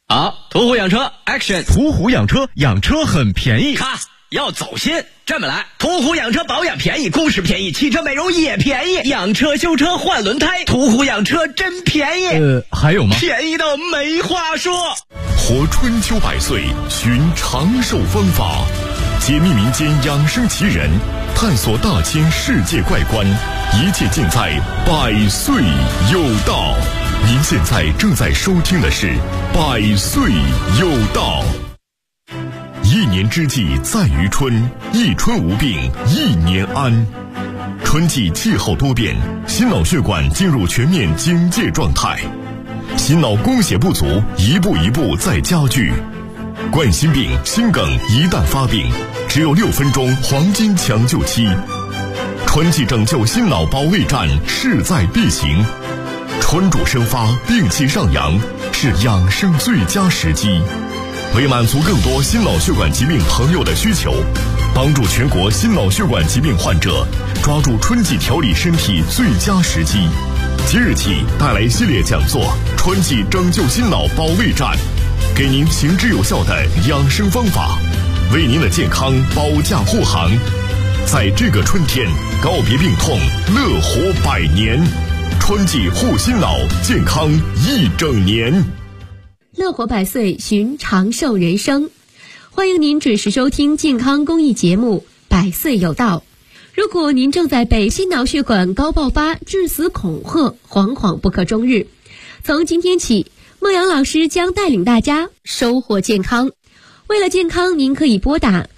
好，途虎养车 Action。 途虎养车，养车很便宜。 咔，要走心，这么来，途虎养车保养便宜，工时便宜，汽车美容也便宜，养车修车换轮胎，途虎养车真便宜。 还有吗？ 便宜到没话说。 活春秋百岁，寻长寿方法，解密民间养生奇人，探索大千世界怪观，一切尽在百岁有道。您现在正在收听的是百岁有道。一年之计在于春，一春无病一年安。春季气候多变，心脑血管进入全面警戒状态，心脑供血不足一步一步在加剧。冠心病、心梗一旦发病，只有6分钟黄金抢救期。春季拯救心脑保卫战势在必行，春主生发，病气上扬，是养生最佳时机。为满足更多心脑血管疾病朋友的需求，帮助全国心脑血管疾病患者抓住春季调理身体最佳时机，即日起带来系列讲座《春季拯救心脑保卫战》，给您行之有效的养生方法，为您的健康保驾护航。在这个春天，告别病痛，乐活100年。春季护心脑，健康一整年。 乐活百岁，寻长寿人生。欢迎您准时收听健康公益节目《百岁有道》。如果您正在被心脑血管高爆发致死恐吓，惶惶不可终日，从今天起，孟阳老师将带领大家收获健康。为了健康，您可以拨打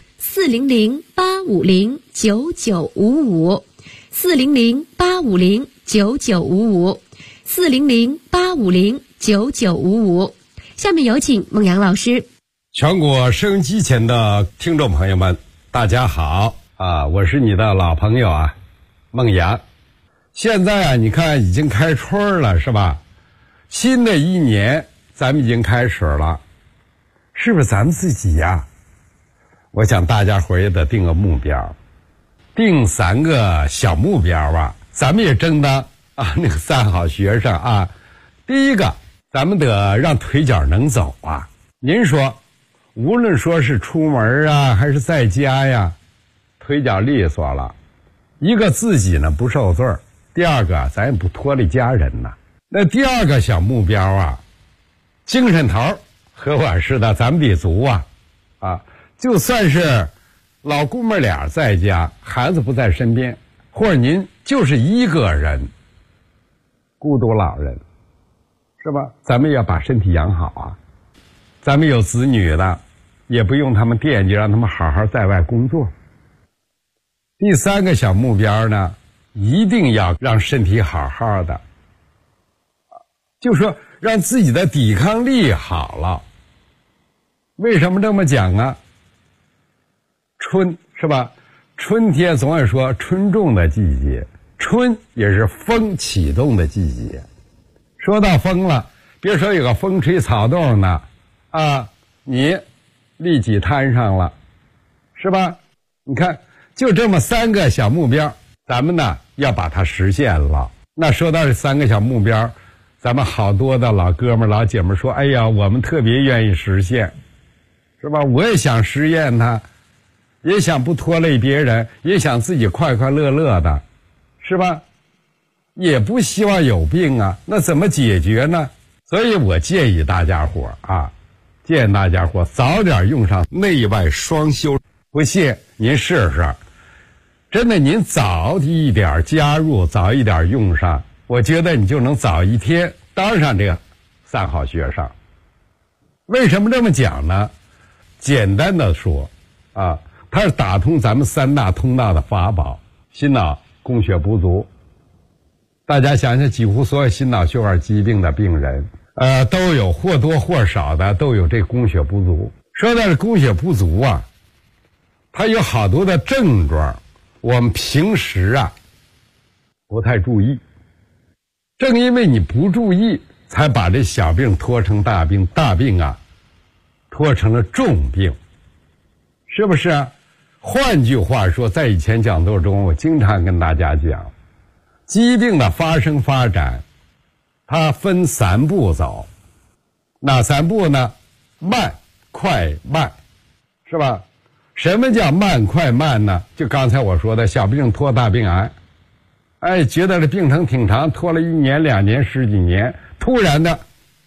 400-850-9955 400-850-9955 400-850-9955。下面有请孟阳老师。 全国收音机前的听众朋友们，大家好啊！我是你的老朋友啊，孟阳。现在啊，你看已经开春了，是吧？新的一年咱们已经开始了，是不是咱们自己呀？我想大家伙也得定个目标，定3个小目标啊，咱们也争当啊那个3好学生啊。第一个，咱们得让腿脚能走啊。您说，无论说是出门啊，还是在家呀，腿脚利索了，一个自己呢不受罪儿，第二个咱也不拖累家人呐。那第二个小目标啊，精神头和我似的，咱们得足啊。就算是老姑们俩在家，孩子不在身边，或者您就是一个人，孤独老人，是吧？咱们要把身体养好啊。咱们有子女的，也不用他们惦记，让他们好好在外工作。第3个小目标呢，一定要让身体好好的，就说让自己的抵抗力好了。为什么这么讲啊？春是吧？春天总爱说春种的季节，春也是风启动的季节。说到风了，别说有个风吹草动呢，你立即摊上了，是吧？你看，就这么3个小目标，咱们呢要把它实现了。那说到这3个小目标，咱们好多的老哥们老姐们说，哎呀，我们特别愿意实现，是吧？我也想实现它，也想不拖累别人，也想自己快快乐乐的，是吧？也不希望有病啊，那怎么解决呢？所以我建议大家伙建议大家伙早点用上内外双修。不信您试试，真的您早一点加入，早一点用上，我觉得你就能早一天当上这个3好学生。为什么这么讲呢？简单的说它是打通咱们3大通道的法宝。心脑供血不足，大家想想，几乎所有心脑血管疾病的病人都有或多或少的都有这供血不足。说到这供血不足啊，它有好多的症状，我们平时不太注意，正因为你不注意，才把这小病拖成大病，大病拖成了重病，是不是？换句话说，在以前讲座中，我经常跟大家讲，疾病的发生发展它分3步走。哪3步呢？ 慢快慢，是吧？什么叫慢快慢呢？就刚才我说的小病拖大病癌，觉得这病程挺长，拖了1年2年10几年，突然的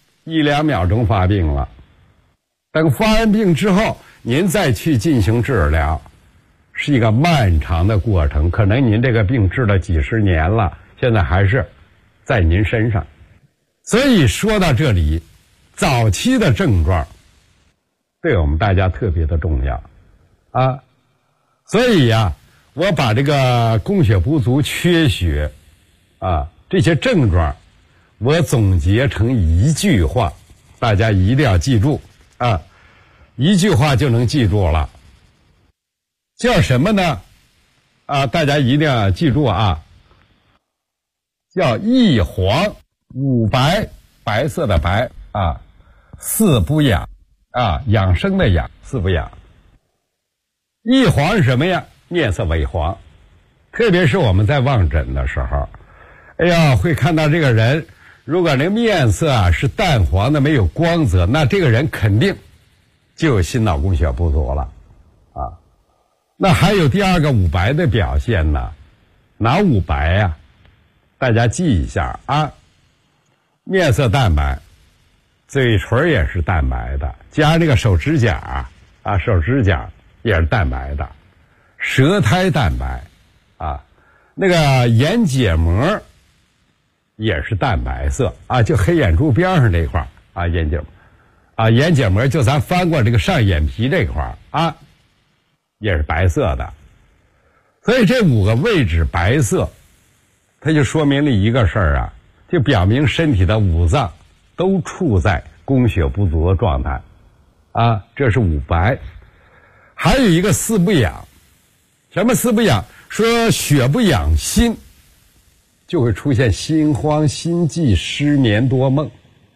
1、2秒钟发病了。等发完病之后，您再去进行治疗，是一个漫长的过程，可能您这个病治了几十年了，现在还是在您身上。所以说到这里，早期的症状对我们大家特别的重要啊。所以呀，我把这个供血不足、缺血啊这些症状，我总结成一句话，大家一定要记住啊，一句话就能记住了。叫什么呢？大家一定要记住啊，叫一黄五白，白色的白啊，四不养啊，养生的养，四不养。一黄是什么呀？面色萎黄，特别是我们在望诊的时候，会看到这个人，如果那面色是淡黄的，没有光泽，那这个人肯定就有心脑供血不足了啊。那还有第二个五白的表现呢？哪五白呀？大家记一下啊。面色淡白，嘴唇也是淡白的，加这个手指甲手指甲也是淡白的，舌苔淡白啊，那个眼结膜也是淡白色啊，就黑眼珠边上这一块啊，眼结膜就咱翻过这个上眼皮这块啊，也是白色的。所以这5个位置白色，它就说明了一个事儿啊，就表明身体的5脏都处在供血不足的状态啊，这是五白。还有一个四不养，什么四不养？说血不养心，就会出现心慌、心悸、失眠多梦；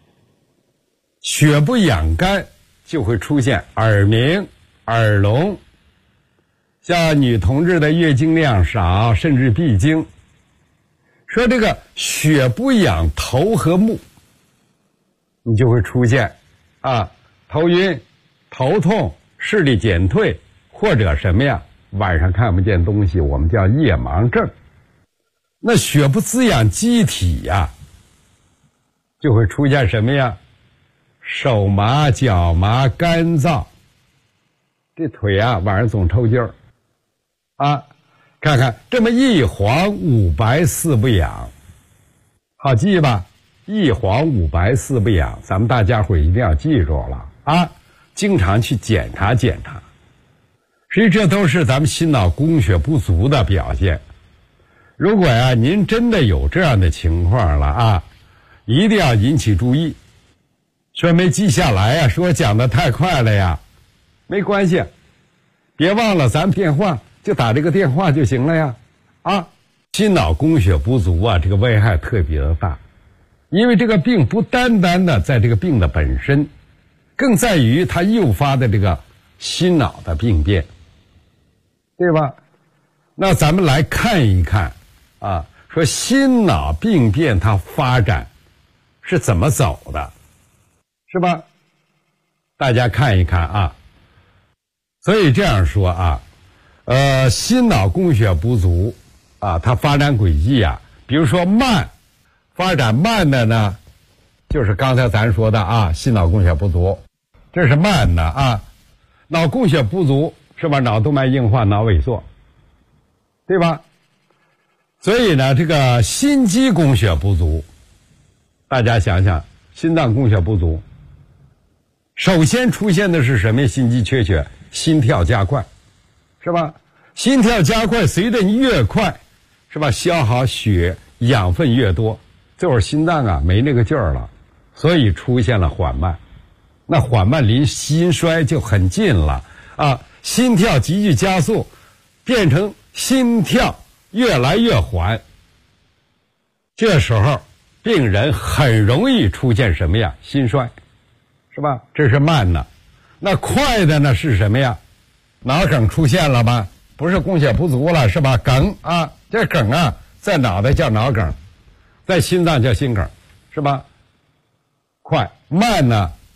血不养肝，就会出现耳鸣、耳聋。像女同志的月经量少，甚至闭经。说这个血不养头和目，你就会出现头晕、头痛、视力减退，或者什么呀，晚上看不见东西，我们叫夜盲症。那血不滋养机体呀，就会出现什么呀？手麻、脚麻、干燥，这腿晚上总抽筋儿看看这么一黄五白四不养，好记吧？一黄五白四不养，咱们大家伙一定要记住了经常去检查检查。实际这都是咱们心脑供血不足的表现。如果您真的有这样的情况了一定要引起注意。说没记下来说讲的太快了呀，没关系，别忘了咱电话，就打这个电话就行了呀心脑供血不足这个危害特别的大，因为这个病不单单的在这个病的本身，更在于它诱发的这个心脑的病变，对吧？那咱们来看一看说心脑病变它发展是怎么走的，是吧？大家看一看所以这样说心脑供血不足它发展轨迹比如说慢，发展慢的呢，就是刚才咱说的心脑供血不足，这是慢的脑供血不足是吧？脑动脉硬化、脑萎缩，对吧？所以呢，这个心肌供血不足，大家想想，心脏供血不足，首先出现的是什么？心肌缺血，心跳加快，是吧？心跳加快，随着越快，是吧？消耗血养分越多，这会儿心脏没那个劲儿了，所以出现了缓慢。那缓慢离心衰就很近了心跳急剧加速，变成心跳越来越缓。这时候病人很容易出现什么呀？心衰，是吧？这是慢的。那快的呢是什么呀？脑梗出现了吧？不是供血不足了，是吧？梗这梗在脑袋叫脑梗，在心脏叫心梗，是吧？快。慢呢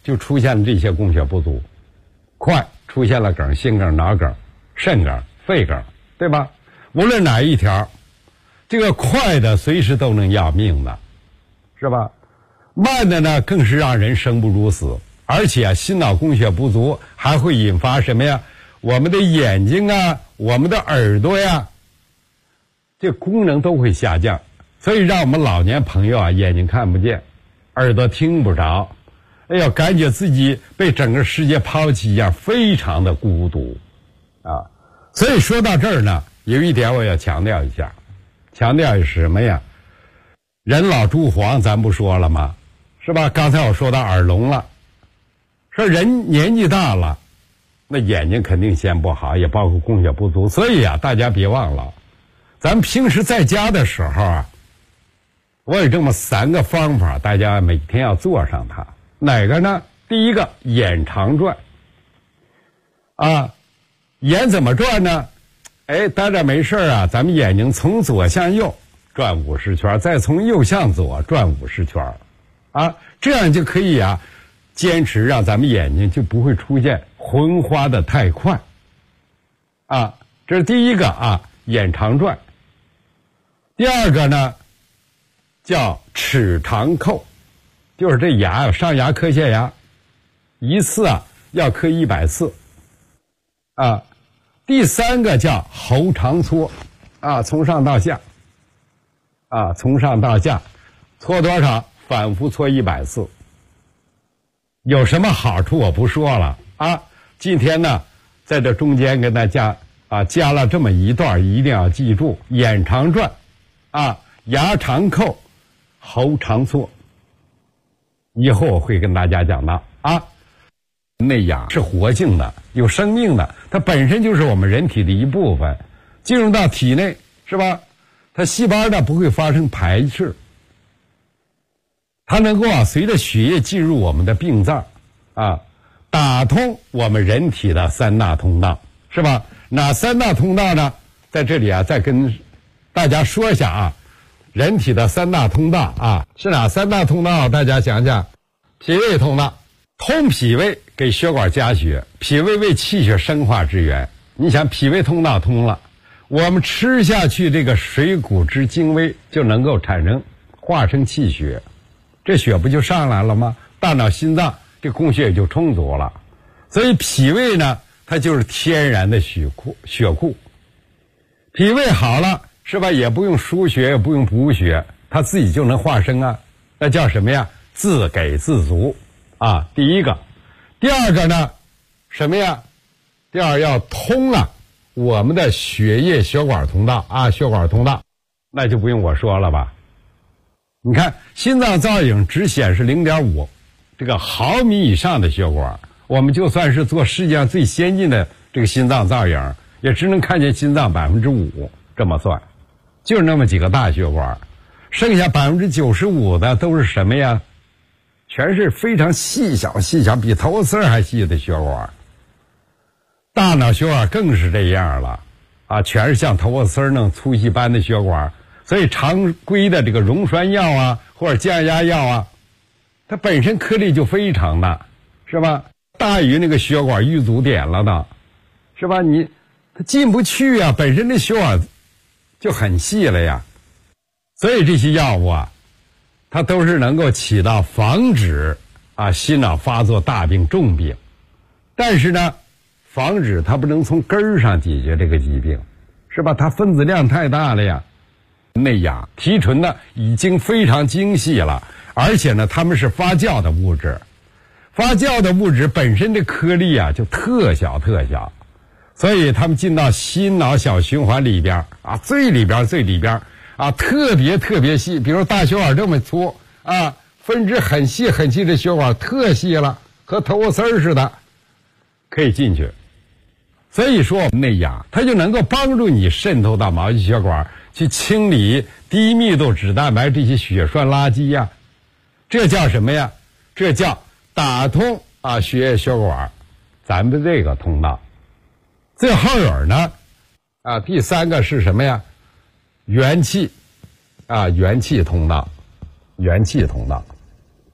就出现了这些供血不足。快出现了梗、心梗、脑梗、肾梗、肺梗，对吧？无论哪一条，这个快的随时都能要命的，是吧？慢的呢，更是让人生不如死。而且心脑供血不足还会引发什么呀？我们的眼睛啊，我们的耳朵呀，这功能都会下降。所以让我们老年朋友啊，眼睛看不见，耳朵听不着，哎呦，感觉自己被整个世界抛弃一样，非常的孤独啊。所以说到这儿呢，有一点我要强调一下，强调是什么呀？人老珠黄咱不说了吗？是吧？刚才我说到耳聋了，说人年纪大了，那眼睛肯定先不好，也包括供血不足。所以啊，大家别忘了，咱们平时在家的时候啊，我有这么3个方法，大家每天要做上它。哪个呢？第一个，眼常转啊，眼怎么转呢？哎，待着没事啊，咱们眼睛从左向右转50圈，再从右向左转50圈，啊，这样就可以啊，坚持让咱们眼睛就不会出现昏花的太快，啊，这是第一个啊，眼常转。第二个呢，叫齿常叩，就是这牙上牙磕下牙，一次啊要磕100次，啊。第三个叫喉常搓，啊，从上到下，啊，从上到下，搓多少？反复搓100次。有什么好处我不说了啊。今天呢，在这中间跟大家啊加了这么一段，一定要记住：眼常转，啊，牙常叩，喉常搓。以后我会跟大家讲到啊。内牙是活性的，有生命的，它本身就是我们人体的一部分，进入到体内，是吧？它细胞呢不会发生排斥，它能够啊随着血液进入我们的病脏，啊，打通我们人体的3大通道，是吧？哪3大通道呢？在这里啊再跟大家说一下啊，人体的3大通道啊是哪3大通道？大家想想，脾胃通道。通脾胃给血管加血，脾胃为气血生化之源。你想脾胃通道通了，我们吃下去这个水谷之精微就能够化成气血，这血不就上来了吗？大脑心脏这供血也就充足了。所以脾胃呢，它就是天然的血库。脾胃好了，是吧？也不用输血，也不用补血，它自己就能化生啊。那叫什么呀？自给自足。啊，第一个。第二个呢，什么呀？第二要通了我们的血液血管通道啊，血管通道，那就不用我说了吧。你看心脏造影只显示 0.5 这个毫米以上的血管，我们就算是做世界上最先进的这个心脏造影，也只能看见心脏5%，这么算，就是那么几个大血管，剩下95%的都是什么呀？全是非常细小，比头发丝还细的血管。大脑血管更是这样了，啊，全是像头发丝那种粗细般的血管。所以常规的这个溶栓药啊，或者降压药啊，它本身颗粒就非常大，是吧？大于那个血管淤阻点了的，是吧？它进不去啊，本身这血管就很细了呀。所以这些药物啊，它都是能够起到防止啊心脑发作大病重病，但是呢，防止它不能从根儿上解决这个疾病，是吧？它分子量太大了呀。内牙提纯呢已经非常精细了，而且呢它们是发酵的物质，发酵的物质本身的颗粒啊就特小，所以它们进到心脑小循环里边啊，最里边啊，特别细，比如大血管这么粗啊，分支很细的血管特细了，和头发丝似的，可以进去。所以说内牙它就能够帮助你渗透到毛细血管，去清理低密度脂蛋白这些血栓垃圾呀，这叫什么呀？这叫打通啊血液血管咱们这个通道。最后呢啊，第三个是什么呀？元气啊，元气通道。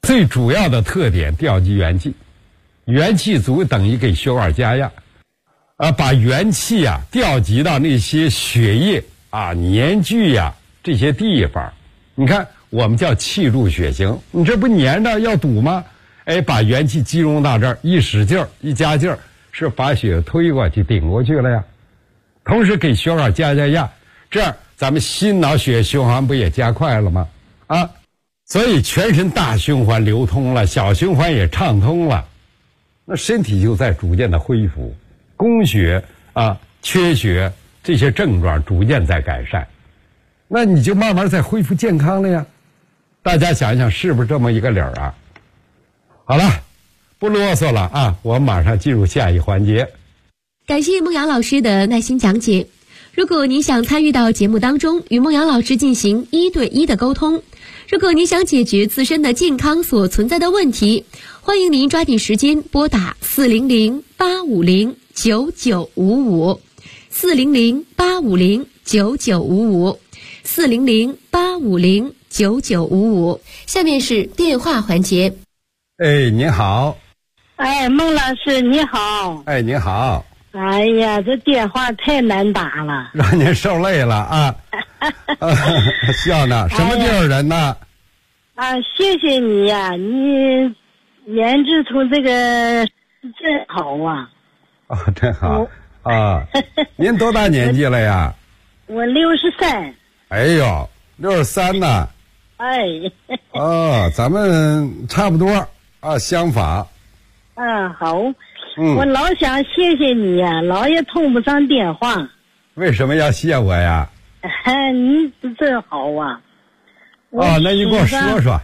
最主要的特点调集元气，元气足等于给血管加压，把元气啊调集到那些血液啊粘聚呀这些地方。你看我们叫气入血行，你这不粘着要堵吗？把元气集中到这儿，一使劲儿一加劲儿，是把血推过去顶过去了呀。同时给血管加压，这样咱们心脑血液循环不也加快了吗？所以全身大循环流通了，小循环也畅通了，那身体就在逐渐的恢复，供血缺血这些症状逐渐在改善，那你就慢慢在恢复健康了呀。大家想一想是不是这么一个理儿啊？好了，不啰嗦了啊，我们马上进入下一环节。 感谢孟阳老师的耐心讲解。如果您想参与到节目当中，与孟阳老师进行1对1的沟通，如果您想解决自身的健康所存在的问题，欢迎您抓紧时间拨打400-850-9955 400-850-9955 400-850-9955。下面是电话环节。 您好。 孟老师你好。 您好。 哎呀，这电话太难打了， 让您受累了啊！笑呢，什么地方人呢？ 谢谢你呀，你研制出这个真好啊！ 真好啊！您多大年纪了呀？ 我63。 哎呦，63呢？咱们差不多相仿。 好。我老想谢谢你呀，老也通不上电话。 为什么要谢我呀？ 你真好啊！ 那你给我说说。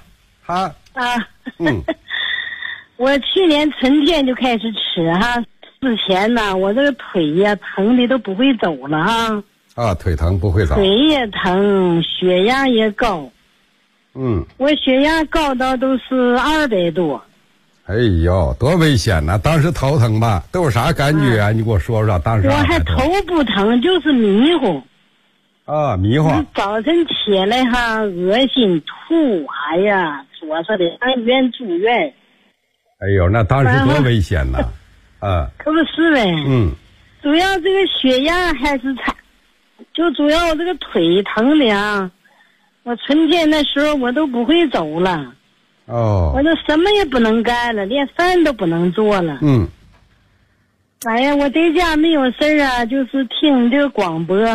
我去年春天就开始吃之前呢，我这个腿呀疼的都不会走了腿疼不会走， 腿也疼，血压也高。我血压高到都是200多。 哎呦，多危险呐！当时头疼吧？都有啥感觉啊？你给我说说。当时我还头不疼，就是迷糊。 迷糊。 早晨起来恶心吐，哎呀，说的安院住院。 哎呦，那当时多危险呐！ 可不是呗。主要这个血压还是差，就主要这个腿疼的我春天那时候我都不会走了。我都什么也不能干了，连饭都不能做了。哎呀，我在家没有事就是听这个广播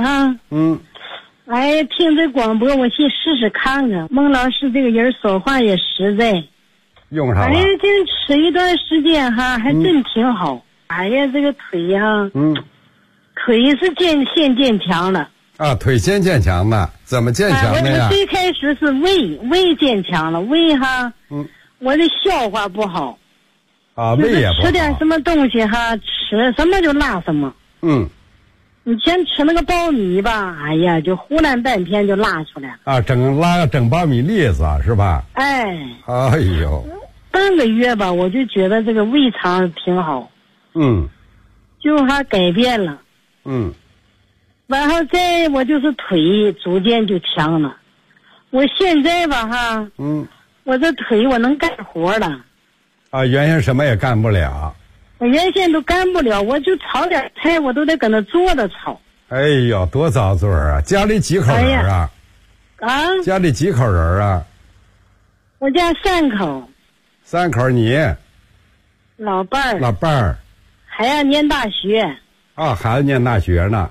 听这广播，我去试试看看。孟老师这个人说话也实在， 用上了。 这吃一段时间还真挺好。这个腿腿是先坚强了。 腿先坚强的，怎么坚强的呀？ 我最开始是胃坚强了，胃我的消化不好。胃也不好。吃点什么东西吃什么就拉什么。你先吃那个苞米吧，哎呀，就胡乱半天就拉出来。 整苞米粒子是吧？哎呦， 半个月吧，我就觉得这个胃肠挺好。就改变了。然后再我就是腿逐渐就强了，我现在吧我这腿我能干活了。 原先什么也干不了。 我原先都干不了，我就炒点菜我都得搁那坐着炒。 哎呦，多遭罪啊！家里几口人啊？家里几口人啊？ 我家3口。 3口你？ 老伴儿。 还要念大学。 孩子念大学呢。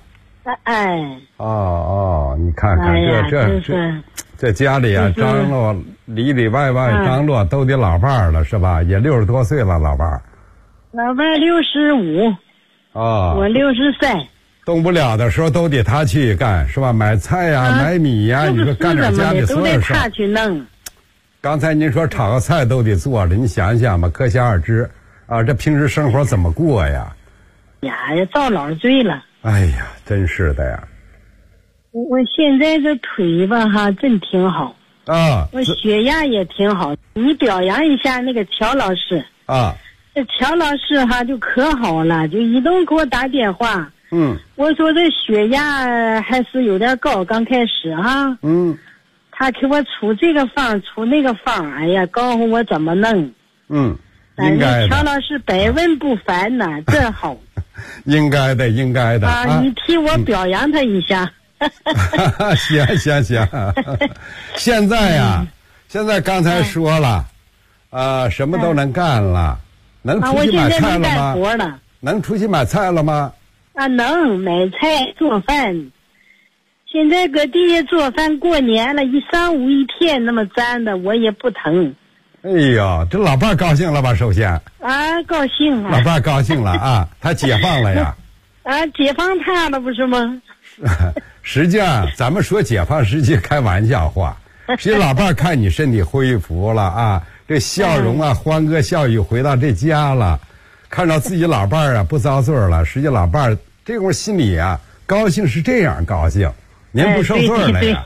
你看看这家里张罗里外张罗都得老伴儿了是吧？也60多岁了，老伴儿。 老伴儿65。我63。 动不了的时候都得他去干是吧？买菜买米你说干点家里所有事都得他去弄。 刚才您说炒个菜都得做了，你想一想吧，可想而知这平时生活怎么过呀？ 遭老罪了。 哎呀，真是的呀！ 我现在这腿吧真挺好我血压也挺好。你表扬一下那个乔老师这乔老师就可好了，就一动给我打电话。我说这血压还是有点高，刚开始他给我出这个方出那个方，哎呀，告诉我怎么弄。 应该的。 乔老师百问不烦呐，真好。 应该的。 你替我表扬他一下。 行。现在刚才说了，什么都能干了，能出去买菜了吗？ 我现在能干活了。 能出去买菜了吗？ 能买菜做饭。现在搁地下做饭，过年了，一上午一天那么站的，我也不疼。 哎呦，这老伴高兴了吧？首先高兴啊！ 老伴高兴了啊，他解放了呀。 解放他了不是吗？ 实际上，咱们说解放实际开玩笑话。实际老伴看你身体恢复了啊，这笑容啊，欢歌笑语回到这家了，看到自己老伴啊不遭罪了，实际老伴这会儿心里啊高兴是这样高兴。您不受罪了呀？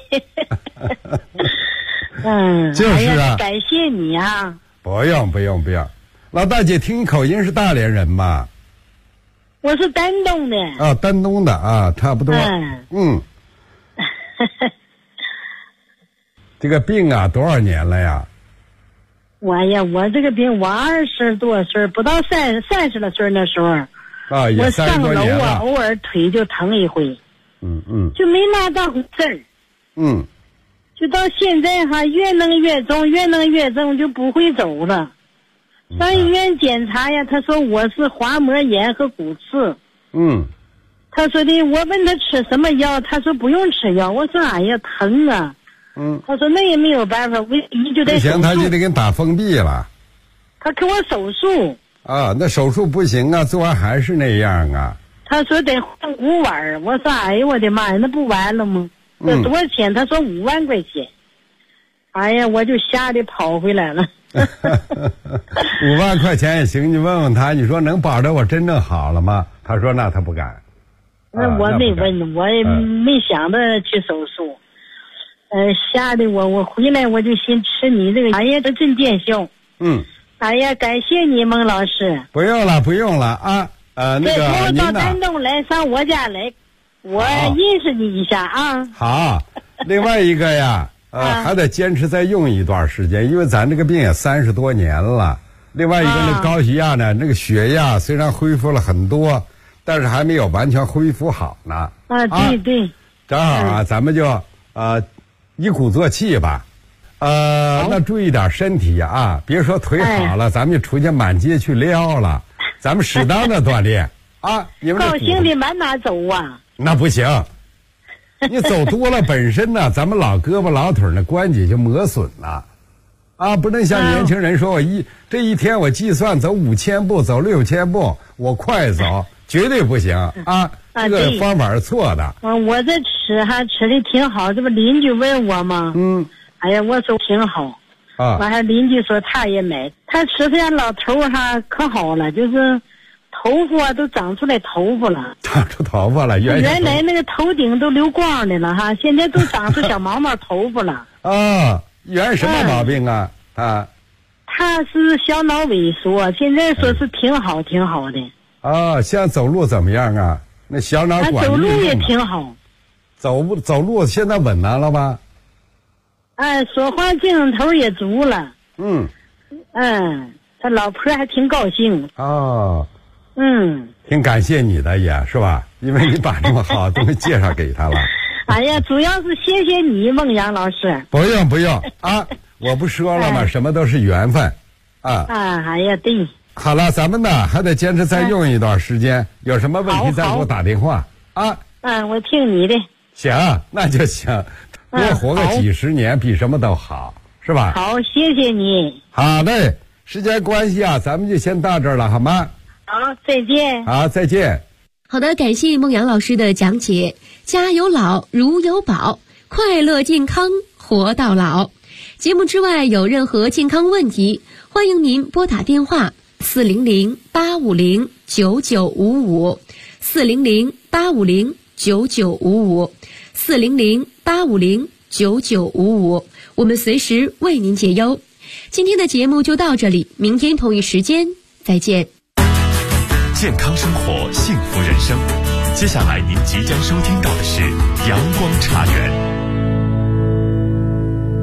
就是啊， 感谢你啊！ 不用，老大姐听你口音是大连人吗？ 我是丹东的。 丹东的啊，差不多。这个病啊，多少年了呀？ 我这个病，我20多岁，不到30来岁那时候。 也30多年了。 我上楼偶尔腿就疼一回。就没拿当回事儿。就到现在越弄越重，就不会走了。上医院检查呀，他说我是滑膜炎和骨刺。他说的，我问他吃什么药，他说不用吃药。我说哎呀，疼啊。他说那也没有办法，唯一就得手术。 不行，他就得给你打封闭了。 他给我手术。 那手术不行啊，做完还是那样啊。 他说得换骨碗，我说哎呀我的妈呀，那不完了吗？这多少钱？他说5万块钱。哎呀，我就吓得跑回来了。 5万块钱也行，你问问他，你说能保证我真正好了吗？他说那他不敢。 那我没问，我也没想着去手术。吓得我回来我就先吃你这个，哎呀，这真见效。哎呀，感谢你孟老师。 不用了啊。那个到丹东来，上我家来，我认识你一下啊。 好，另外一个呀，还得坚持再用一段时间，因为咱这个病也30多年了。另外一个那高血压呢，那个血压虽然恢复了很多，但是还没有完全恢复好呢。 对。 正好啊，咱们就一鼓作气吧。那注意点身体啊，别说腿好了，咱们就出去满街去撩了。咱们适当的锻炼啊！ 高兴的满哪走啊？ 那不行，你走多了本身呢，咱们老胳膊老腿的关节就磨损了，不能像年轻人说我这一天我计算走5000步，走6000步，我快走，绝对不行啊！这个方法是错的。 我这吃的挺好，这不邻居问我吗？哎呀，我说挺好。完了，邻居说他也买，他吃这老头可好了，就是头发都长出来头发了， 长出头发了。原来那个头顶都留光的了现在都长出小毛毛头发了。 原来什么毛病啊？ 他是小脑萎缩，现在说是挺好的。 现在走路怎么样啊？那小脑管走路也挺好。 走路现在稳当了吧？ 说话精神头也足了。他老婆还挺高兴。 挺感谢你的也是吧？因为你把这么好的东西介绍给他了。 哎呀，主要是谢谢你，孟阳老师。 不用啊，我不说了吗？什么都是缘分哎呀，对。 好了，咱们呢还得坚持再用一段时间，有什么问题再给我打电话我听你的。 行，那就行。多活个几十年比什么都好，是吧？ 好，谢谢你。 好嘞，时间关系咱们就先到这儿了，好吗？ 好，再见。 好，再见。 好的，感谢孟阳老师的讲解。家有老，如有宝，快乐健康活到老。节目之外有任何健康问题，欢迎您拨打电话400-850-9955 400-850-9955 400-850-9955，我们随时为您解忧。今天的节目就到这里，明天同一时间再见。 健康生活，幸福人生。接下来您即将收听到的是阳光茶园。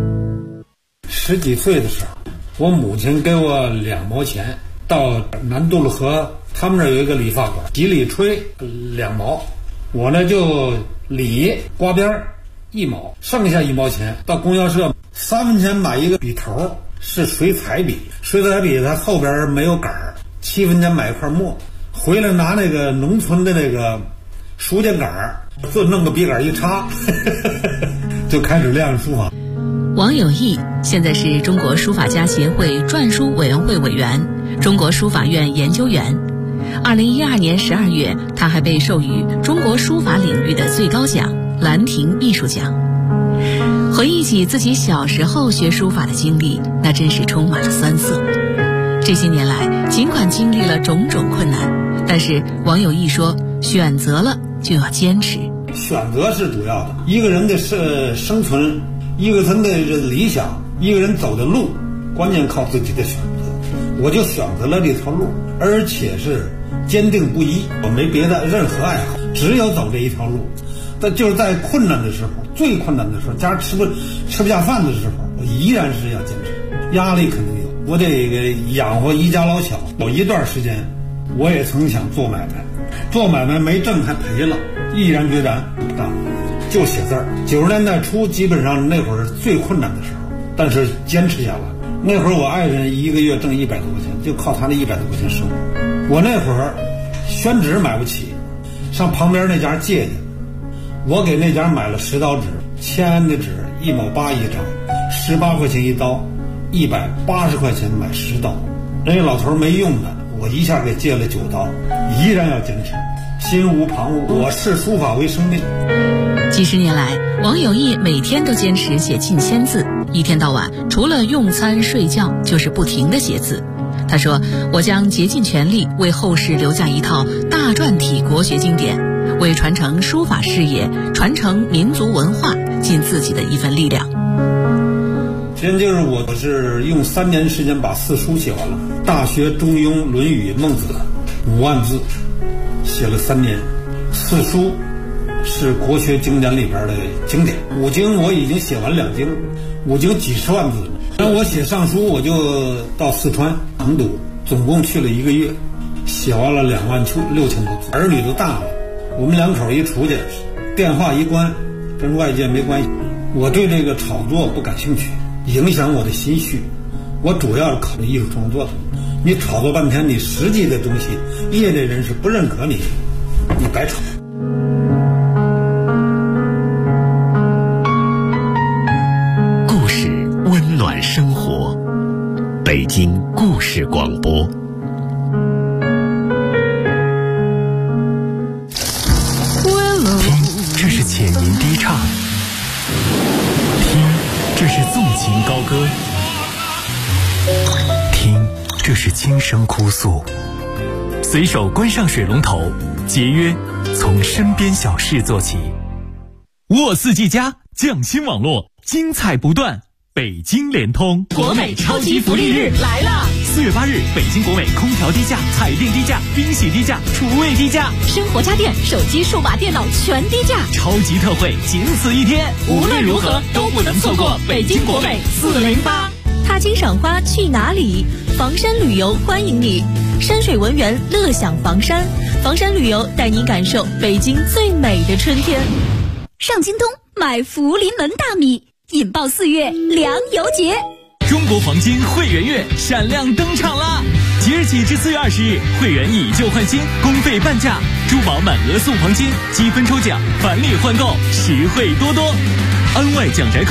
10几岁的时候，我母亲给我2毛钱，到南渡路河他们那儿有一个理发馆，洗理吹2毛，我呢就理刮边1毛，剩下1毛钱到供销社3分钱买一个笔头，是水彩笔，水彩笔它后边没有杆儿，7分钱买一块墨，回来拿那个农村的那个书签杆，就弄个笔杆一插就开始练书法。 王有义现在是中国书法家协会篆书委员会委员、中国书法院研究员。2012年12月，他还被授予中国书法领域的最高奖兰亭艺术奖。回忆起自己小时候学书法的经历，那真是充满了酸涩。这些年来，尽管经历了种种困难，但是王有义说，选择了就要坚持。 选择是主要的，一个人的生存，一个人的理想，一个人走的路，关键靠自己的选择。我就选择了这条路，而且是坚定不移，我没别的任何爱好，只有走这一条路。但就是在困难的时候，最困难的时候，家吃不下饭的时候，我依然是要坚持。压力肯定有，我得养活一家老小。有一段时间，我也曾想做买卖，做买卖没挣还赔了，毅然决然不干，就写字儿。90年代初，基本上那会儿是最困难的时候，但是坚持下来。那会儿我爱人一个月挣100多块钱，就靠他那100多块钱生活。我那会儿宣纸买不起，上旁边那家借去。我给那家买了10刀纸，签的纸1毛8一张，18块钱一刀，180块钱买10刀。人家老头没用的，我一下给借了9刀，依然要坚持，心无旁骛。我视书法为生命。 几十年来，王有义每天都坚持写近1000字，一天到晚除了用餐睡觉，就是不停地写字。他说：“我将竭尽全力为后世留下一套大篆体国学经典，为传承书法事业、传承民族文化尽自己的一份力量。” 现在就是我是用3年时间把4书写完了，《大学》《中庸》《论语》《孟子》5万字，写了3年。4书是国学经典里边的经典，5经我已经写完2经，5经几十万字。然后我写上书，我就到四川成都，总共去了1个月，写完了26000多字。儿女都大了，我们2口一出去，电话一关，跟外界没关系。我对这个炒作不感兴趣，影响我的心绪。我主要是考虑艺术创作的。你炒作半天，你实际的东西，业内人士不认可你，你白炒。 故事温暖生活，北京故事广播。听，这是浅吟低唱；听，这是纵情高歌；听，这是轻声哭诉。随手关上水龙头，节约从身边小事做起。 沃四季家匠心网络，精彩不断。北京联通国美超级福利日来了 ！4月8日，北京国美空调低价、彩电低价、冰洗低价、厨卫低价， 生活家电、手机、数码电脑全低价， 超级特惠，仅此一天。 无论如何都不能错过北京国美408。踏青赏花去哪里？房山旅游欢迎你，山水文园乐享房山，房山旅游带你感受北京最美的春天。上京东买福临门大米，引爆4月粮油节。 中国黄金会员月闪亮登场啦！即日起至4月20日，会员以旧换新，公费半价，珠宝满额送黄金，积分抽奖，返利换购，实惠多多。安外讲宅